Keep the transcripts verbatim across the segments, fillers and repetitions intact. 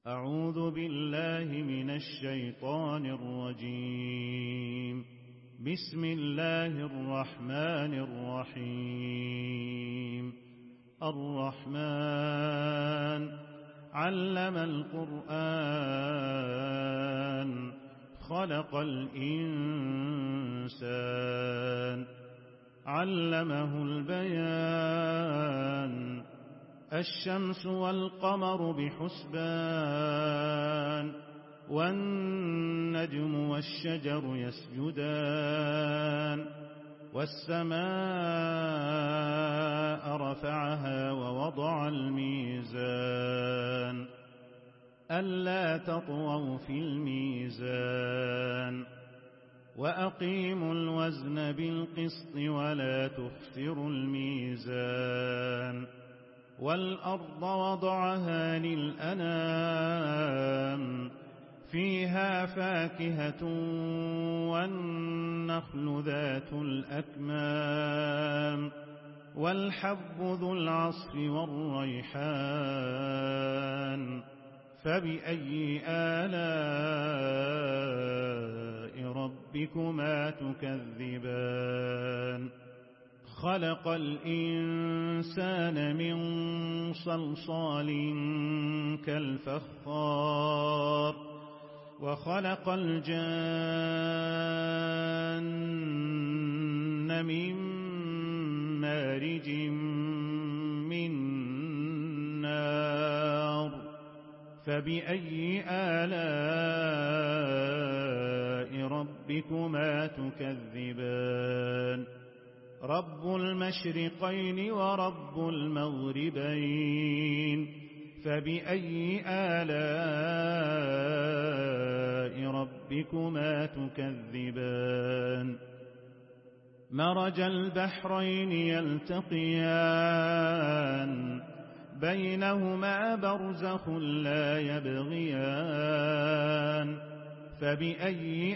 أعوذ بالله من الشيطان الرجيم. بسم الله الرحمن الرحيم. الرحمن علم القرآن خلق الإنسان علمه البيان الشمس والقمر بحسبان والنجم والشجر يسجدان والسماء رفعها ووضع الميزان ألا تطغوا في الميزان وأقيموا الوزن بالقسط ولا تخسروا الميزان والأرض وضعها للأنام فيها فاكهة والنخل ذات الأكمام والحب ذو العصف والريحان فبأي آلاء ربكما تكذبان خلق الإنسان من صلصال كالفخار وخلق الجان من مارج من نار فبأي آلاء ربكما تكذبان رب المشرقين ورب المغربين فبأي آلاء ربكما تكذبان مرج البحرين يلتقيان بينهما برزخ لا يبغيان فبأي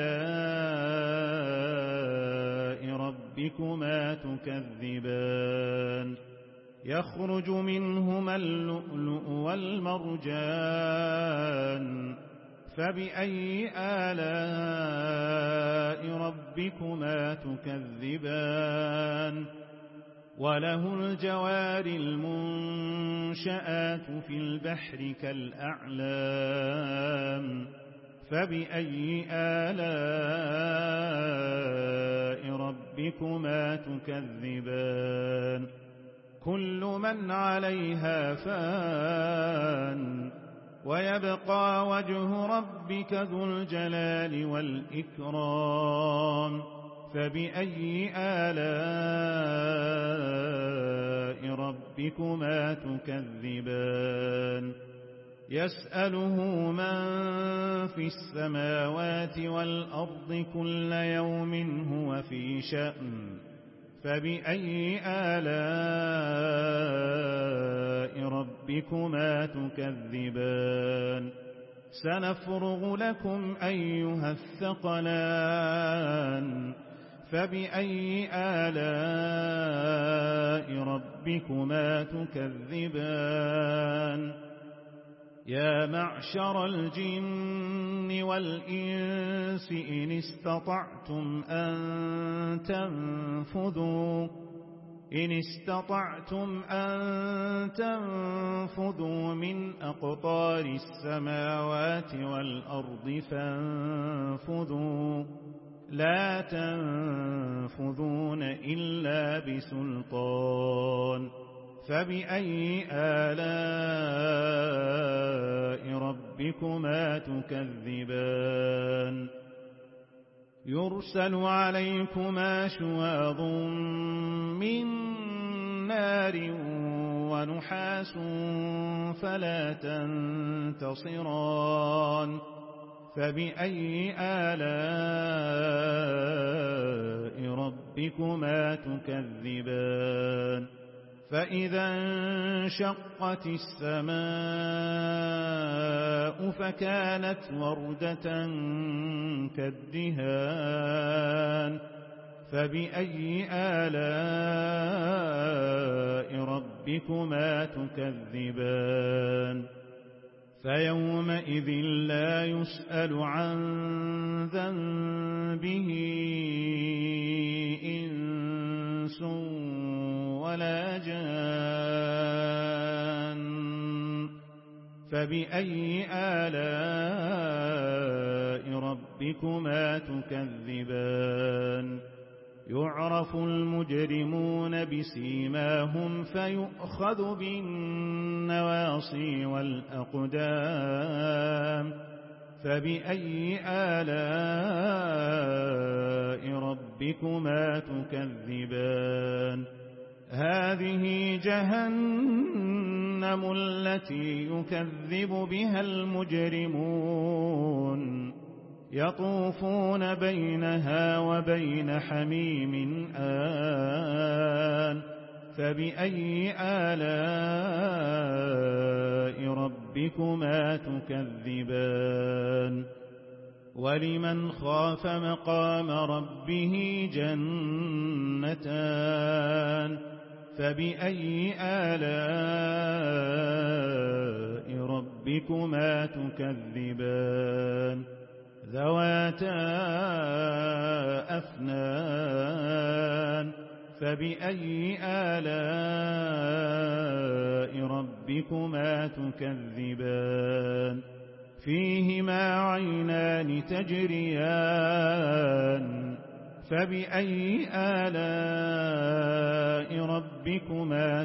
آلاء ربكما تكذبان يخرج منهما اللؤلؤ والمرجان فبأي آلاء ربكما تكذبان وله الجوار المنشآت في البحر كالأعلام فبأي آلاء ربكما تكذبان كل من عليها فان ويبقى وجه ربك ذو الجلال والإكرام فبأي آلاء ربكما تكذبان يسأله من في السماوات والأرض كل يوم هو في شأن فبأي آلاء ربكما تكذبان سنفرغ لكم أيها الثقلان فبأي آلاء ربكما تكذبان يا معشر الجن والإنس إن استطعتم أن تنفذوا إن استطعتم أن تنفذوا من أقطار السماوات والأرض فانفذوا لا تنفذون إلا بسلطان فبأي آلاء ربكما تكذبان يرسل عليكما شواظ من نار ونحاس فلا تنتصران فبأي آلاء ربكما تكذبان فإذا انشقت السماء فكانت وردة كالدهان فبأي آلاء ربكما تكذبان فيومئذ لا يسأل عن ذنبه إنس ولا جان. فبأي آلاء ربكما تكذبان يعرف المجرمون بسيماهم فيؤخذ بالنواصي والأقدام. فبأي آلاء ربكما تكذبان هذه جهنم التي يكذب بها المجرمون يطوفون بينها وبين حميم آن. فبأي آلاء ربكما تكذبان ولمن خاف مقام ربه جنتان. فبأي آلاء ربكما تكذبان ذواتا أفنان. فبأي آلاء ربكما تكذبان فيهما عينان تجريان. فبأي آلاء ربكما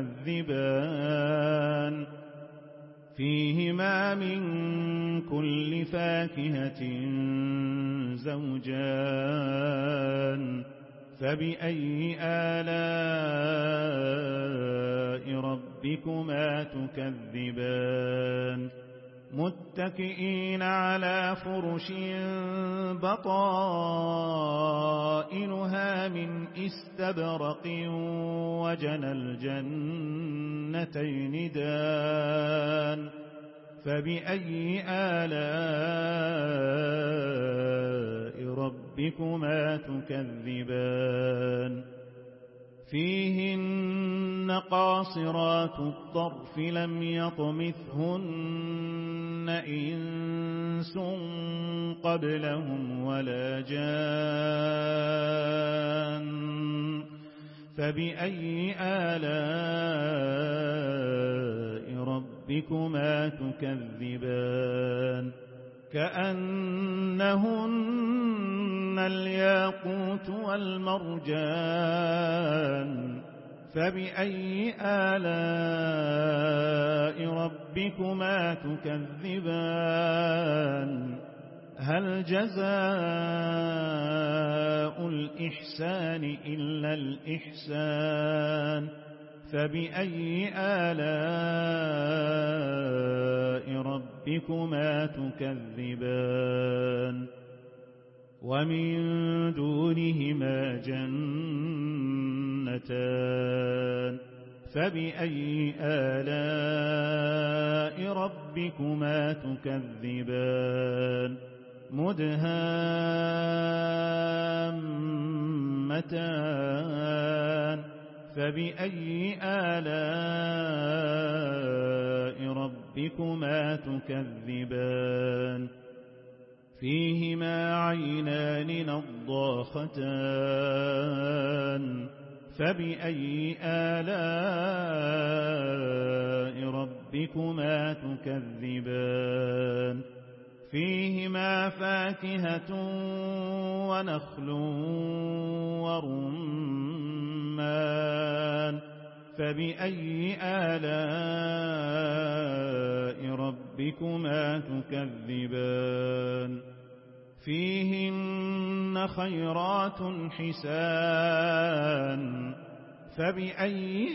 تكذبان فيهما من كل فاكهة زوجان. فبأي آلاء ربكما تكذبان متكئين على فرش بطائنها من استبرق وجنى الجنتين دان. فبأي آلاء ربكما تكذبان فيهن قاصرات الطرف لم يطمثهن إنس قبلهم ولا جان. فبأي آلاء ربكما تكذبان كأنهن الياقوت والمرجان. فبأي آلاء ربكما تكذبان هل جزاء الإحسان إلا الإحسان. فبأي آلاء ربكما تكذبان ومن دونهما جنتان. فبأي آلاء ربكما تكذبان مدهامتان. فبأي آلاء ربكما تكذبان فيهما عينان نضاختان. فبأي آلاء ربكما تكذبان فيهما فاكهة ونخل ورمان. فبأي آلاء ربكما تكذبان فيهن خيرات حسان. فبأي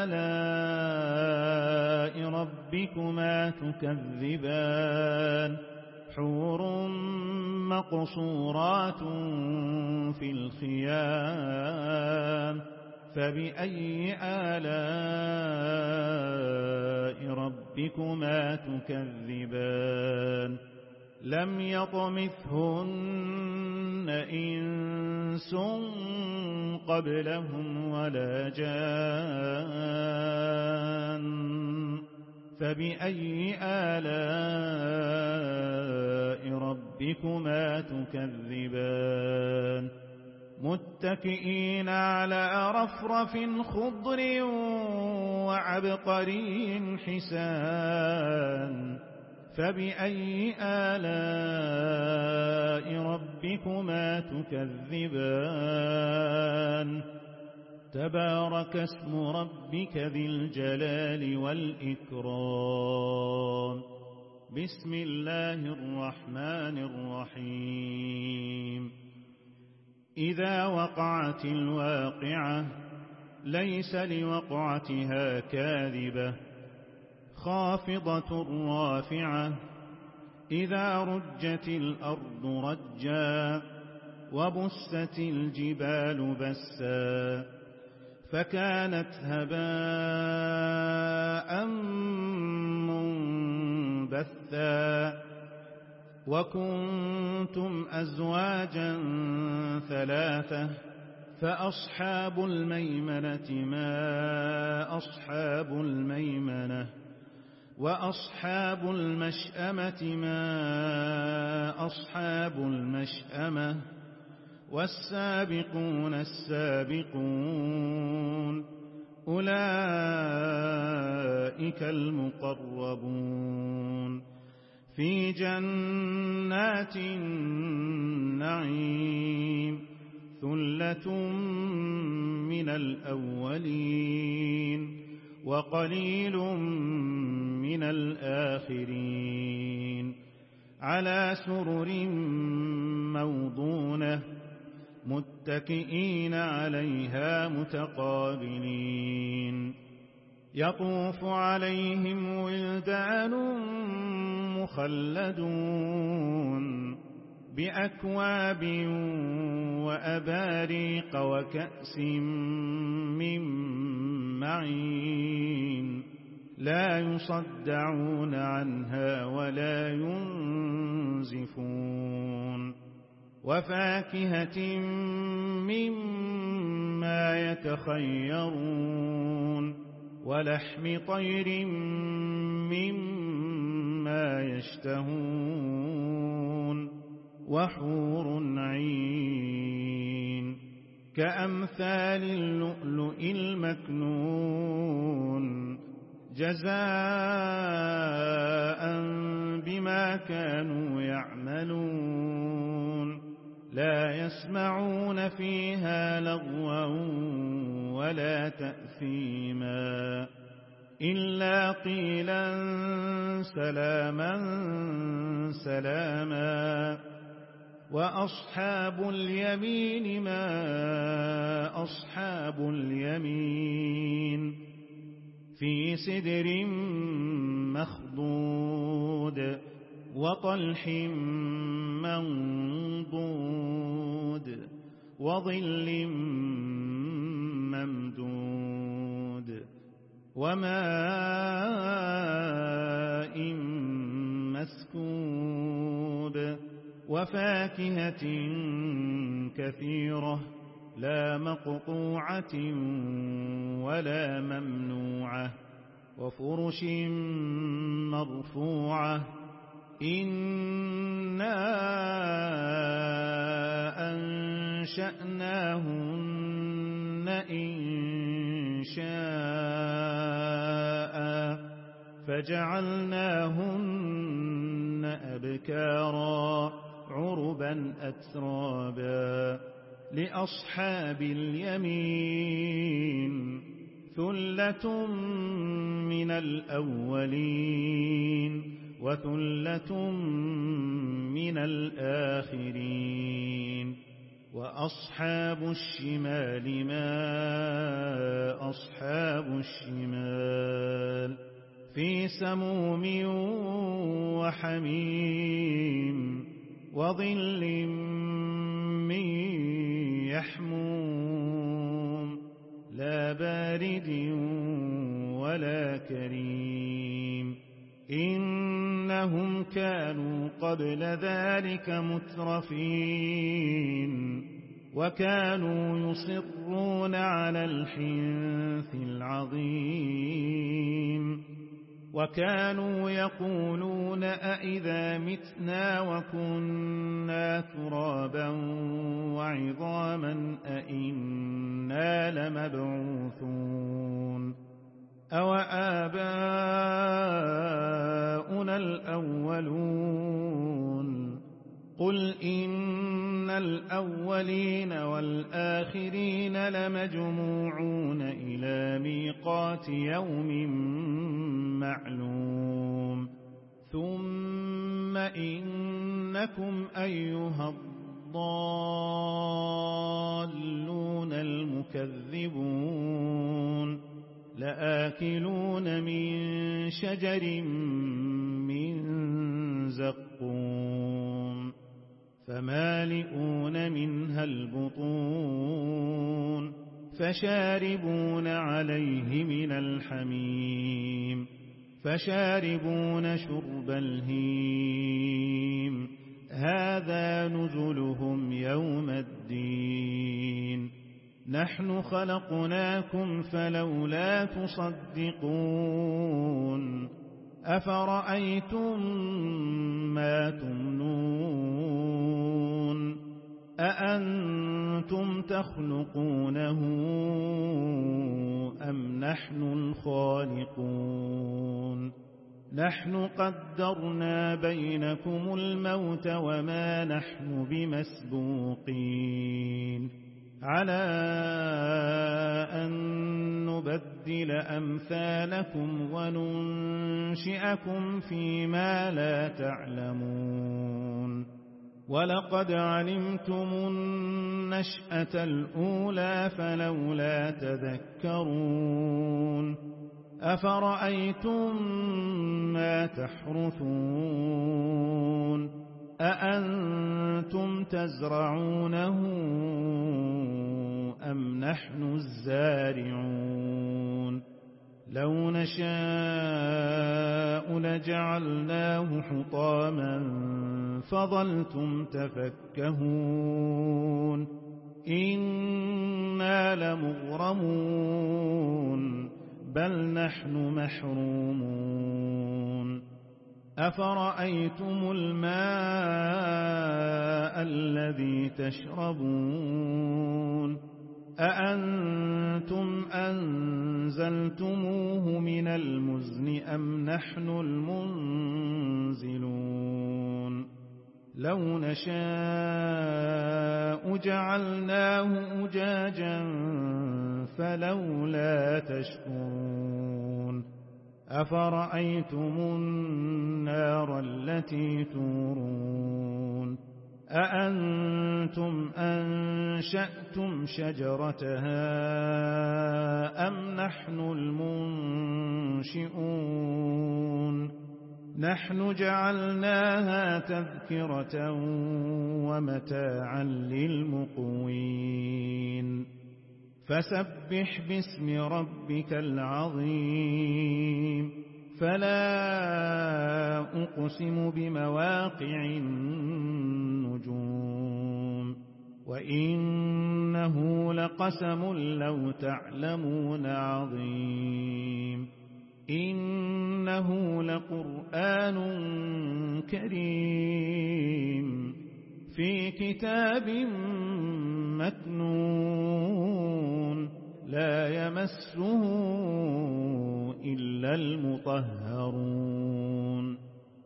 آلاء ربكما تكذبان حور مقصورات في الخيام. فبأي آلاء ربكما تكذبان لم يطمثهن إنس قبلهم ولا جان. فبأي آلاء ربكما تكذبان متكئين على رفرف خضر وعبقري حسان فبأي آلاء ربكما تكذبان تبارك اسم ربك ذي الجلال والإكرام بسم الله الرحمن الرحيم إذا وقعت الواقعة ليس لوقعتها كاذبة خافضة رافعة إذا رجت الأرض رجا وبست الجبال بسا فكانت هباء منبثا وكنتم أزواجا ثلاثة فأصحاب الميمنة ما أصحاب الميمنة وأصحاب المشأمة ما أصحاب المشأمة والسابقون السابقون أولئك المقربون في جنات النعيم ثلة من الأولين وقليل من الآخرين على سرر موضونة متكئين عليها متقابلين يطوف عليهم ولدان مخلدون بأكواب وأباريق وكأس من معين لا يصدعون عنها ولا ينزفون وفاكهة مما يتخيرون ولحم طير مما يشتهون وحور عين كأمثال اللؤلؤ المكنون جزاء بما كانوا يعملون لا يسمعون فيها لغوا ولا تأثيما إلا قيلا سلاما سلاما وأصحاب اليمين ما أصحاب اليمين في سدر مخضود وطلح منضود وظل ممدود وماء مسكوب وفاكهة كثيرة لا مقطوعة ولا ممنوعة وفرش مرفوعة إنا أنشأناهن إنشاء فجعلناهن أبكارا عربا أترابا لأصحاب اليمين ثلة من الأولين وثلة من الآخرين وأصحاب الشمال ما أصحاب الشمال في سموم وحميم وظل من يحموم لا بارد ولا كريم إنهم كانوا قبل ذلك مترفين وكانوا يصرون على الحنث العظيم وكانوا يقولون أئذا متنا وكنا ترابا وعظاما أئنا لمبعوثون أو آباؤنا الأولون قل إن الأولين والآخرين لمجموعون إلى ميقات يوم معلوم ثم إنكم أيها الضالون المكذبون لآكلون من شجر من زقوم فمالئون منها البطون فشاربون عليه من الحميم فشاربون شرب الهيم هذا نزلهم يوم الدين نحن خلقناكم فلولا تصدقون أفرأيتم ما تمنون أأنتم تخلقونه أم نحن الخالقون نحن قدرنا بينكم الموت وما نحن بمسبوقين على أن نبدل أمثالكم وننشئكم فيما لا تعلمون ولقد علمتم النشأة الأولى فلولا تذكرون أفرأيتم ما تحرثون أأنتم تزرعونه أم نحن الزارعون لو نشاء لجعلناه حطاما فظلتم تفكهون إنا لمغرمون بل نحن محرومون أفرأيتم الماء الذي تشربون أأنتم أنزلتموه من المزن أم نحن المنزلون لو نشاء جعلناه أجاجا فلولا تشكرون أفرأيتم النار التي تورون أأنتم أنشأتم شجرتها أم نحن المنشئون نحن جعلناها تذكرة ومتاعا للمقوين فسبح باسم ربك العظيم فلا أقسم بمواقع النجوم وإنه لقسم لو تعلمون عظيم إنه لقرآن كريم في كتاب مكنون لا يمسه إلا المطهرون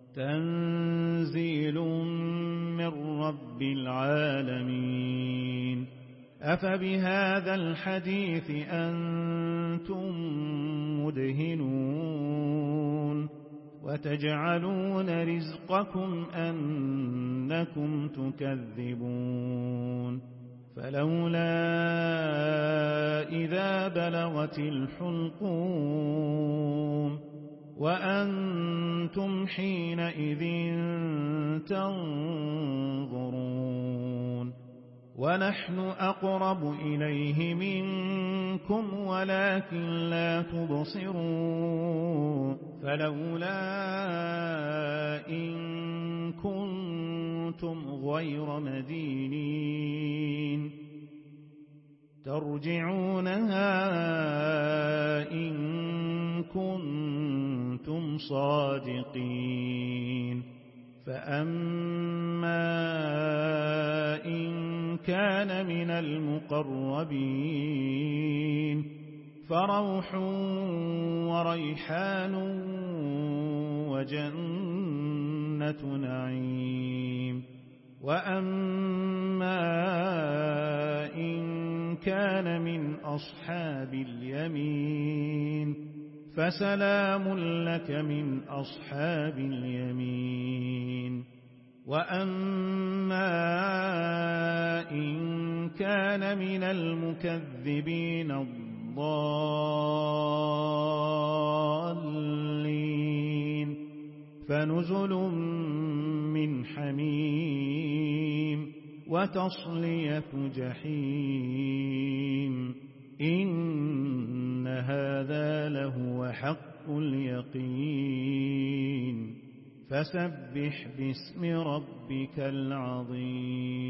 تنزيل من رب العالمين أفبهذا الحديث أنتم مدهنون وتجعلون رزقكم أنكم تكذبون فلولا إذا بلغت الحلقوم وأنتم حينئذ تنظرون ونحن أقرب إليه منكم ولكن لا تبصرون فلولا إن كنتم غير مدينين ترجعونها إن كنتم صادقين فأما إن كان من المقربين فروح وريحان وجنة نعيم وأما إن كان من أصحاب اليمين فسلام لك من أصحاب اليمين وأما إن كان من المكذبين الضالين فنزل من حميم وتصلية جحيم إن هذا لهو حق اليقين فسبح باسم ربك العظيم